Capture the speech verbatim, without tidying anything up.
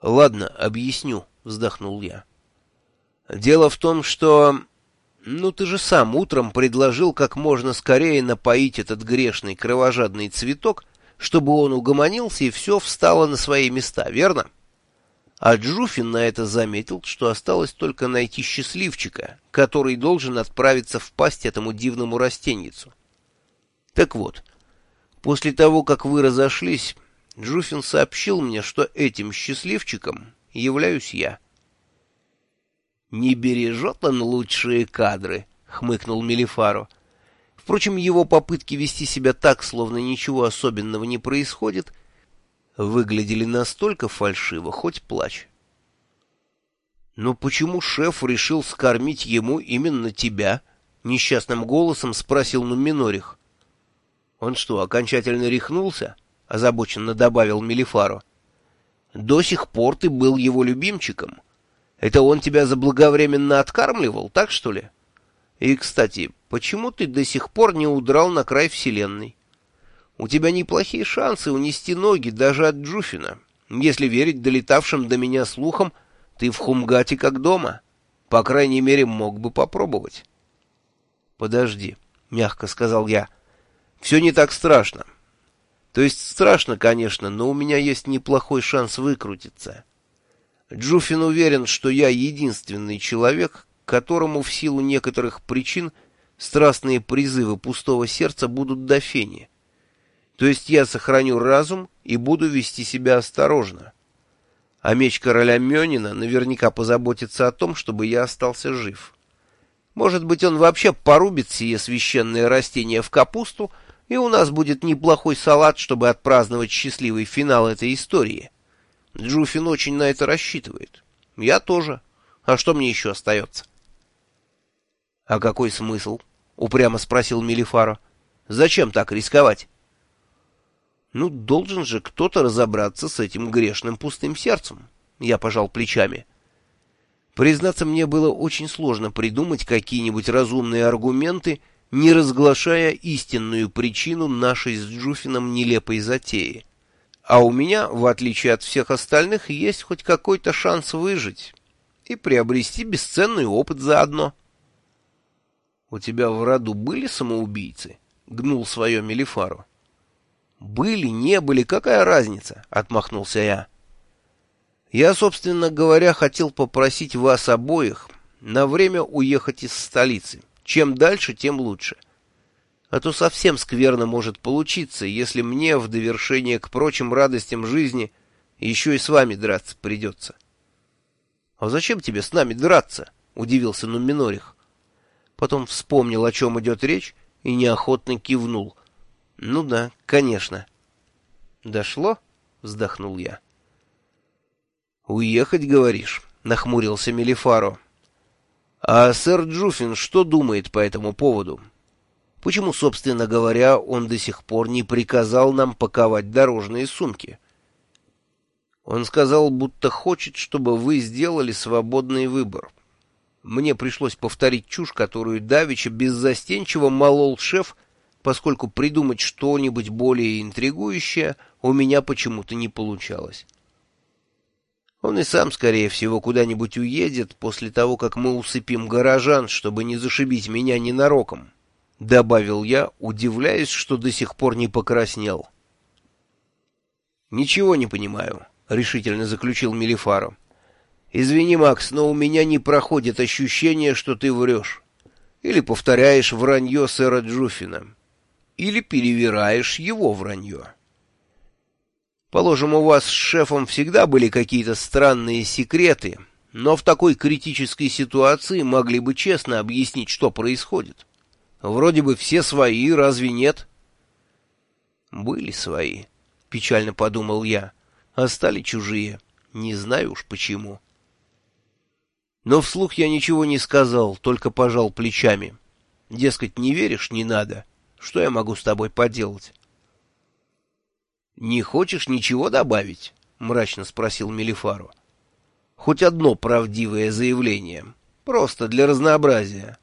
«Ладно, объясню», — вздохнул я. «Дело в том, что... Ну, ты же сам утром предложил как можно скорее напоить этот грешный кровожадный цветок, чтобы он угомонился и все встало на свои места, верно?» А Джуфин на это заметил, что осталось только найти счастливчика, который должен отправиться в пасть этому дивному растенницу. Так вот, после того, как вы разошлись, Джуфин сообщил мне, что этим счастливчиком являюсь я. «Не бережет он лучшие кадры», — хмыкнул Мелифаро. Впрочем, его попытки вести себя так, словно ничего особенного не происходит, выглядели настолько фальшиво, хоть плачь. «Но почему шеф решил скормить ему именно тебя?» — несчастным голосом спросил Нуминорих. «Он что, окончательно рехнулся?» — озабоченно добавил Мелифаро. «До сих пор ты был его любимчиком. Это он тебя заблаговременно откармливал, так что ли? И, кстати, почему ты до сих пор не удрал на край вселенной? У тебя неплохие шансы унести ноги даже от Джуфина. Если верить долетавшим до меня слухам, ты в Хумгате как дома. По крайней мере, мог бы попробовать». «Подожди», — мягко сказал я. «Все не так страшно. То есть страшно, конечно, но у меня есть неплохой шанс выкрутиться. Джуфин уверен, что я единственный человек, которому в силу некоторых причин страстные призывы пустого сердца будут до фени. То есть я сохраню разум и буду вести себя осторожно. А меч короля Мёнина наверняка позаботится о том, чтобы я остался жив. Может быть, он вообще порубит сие священное растение в капусту, и у нас будет неплохой салат, чтобы отпраздновать счастливый финал этой истории. Джуфин очень на это рассчитывает. Я тоже. А что мне еще остается?» «А какой смысл?» — упрямо спросил Мелифаро. «Зачем так рисковать?» «Ну, должен же кто-то разобраться с этим грешным пустым сердцем». Я пожал плечами. Признаться, мне было очень сложно придумать какие-нибудь разумные аргументы, не разглашая истинную причину нашей с Джуфином нелепой затеи. А у меня, в отличие от всех остальных, есть хоть какой-то шанс выжить и приобрести бесценный опыт заодно. «У тебя в роду были самоубийцы?» — гнул свое Мелифаро. «Были, не были, какая разница?» — отмахнулся я. «Я, собственно говоря, хотел попросить вас обоих на время уехать из столицы. Чем дальше, тем лучше. А то совсем скверно может получиться, если мне в довершение к прочим радостям жизни еще и с вами драться придется». «А зачем тебе с нами драться?» — удивился Нуминорих. Потом вспомнил, о чем идет речь, и неохотно кивнул. «Ну да, конечно». «Дошло?» — вздохнул я. «Уехать, говоришь?» — нахмурился Мелифаро. «А сэр Джуфин что думает по этому поводу? Почему, собственно говоря, он до сих пор не приказал нам паковать дорожные сумки?» «Он сказал, будто хочет, чтобы вы сделали свободный выбор. Мне пришлось повторить чушь, которую давеча беззастенчиво молол шеф, поскольку придумать что-нибудь более интригующее у меня почему-то не получалось. Он и сам, скорее всего, куда-нибудь уедет после того, как мы усыпим горожан, чтобы не зашибить меня ненароком», — добавил я, удивляясь, что до сих пор не покраснел. «Ничего не понимаю», — решительно заключил Мелифаро. «Извини, Макс, но у меня не проходит ощущение, что ты врешь. Или повторяешь вранье сэра Джуфина, или перевираешь его вранье. Положим, у вас с шефом всегда были какие-то странные секреты, но в такой критической ситуации могли бы честно объяснить, что происходит. Вроде бы все свои, разве нет?» «Были свои», — печально подумал я, — «а стали чужие. Не знаю уж почему». Но вслух я ничего не сказал, только пожал плечами. Дескать, не веришь — не надо. Что я могу с тобой поделать? «Не хочешь ничего добавить?» — мрачно спросил Мелифаро. «Хоть одно правдивое заявление. Просто для разнообразия».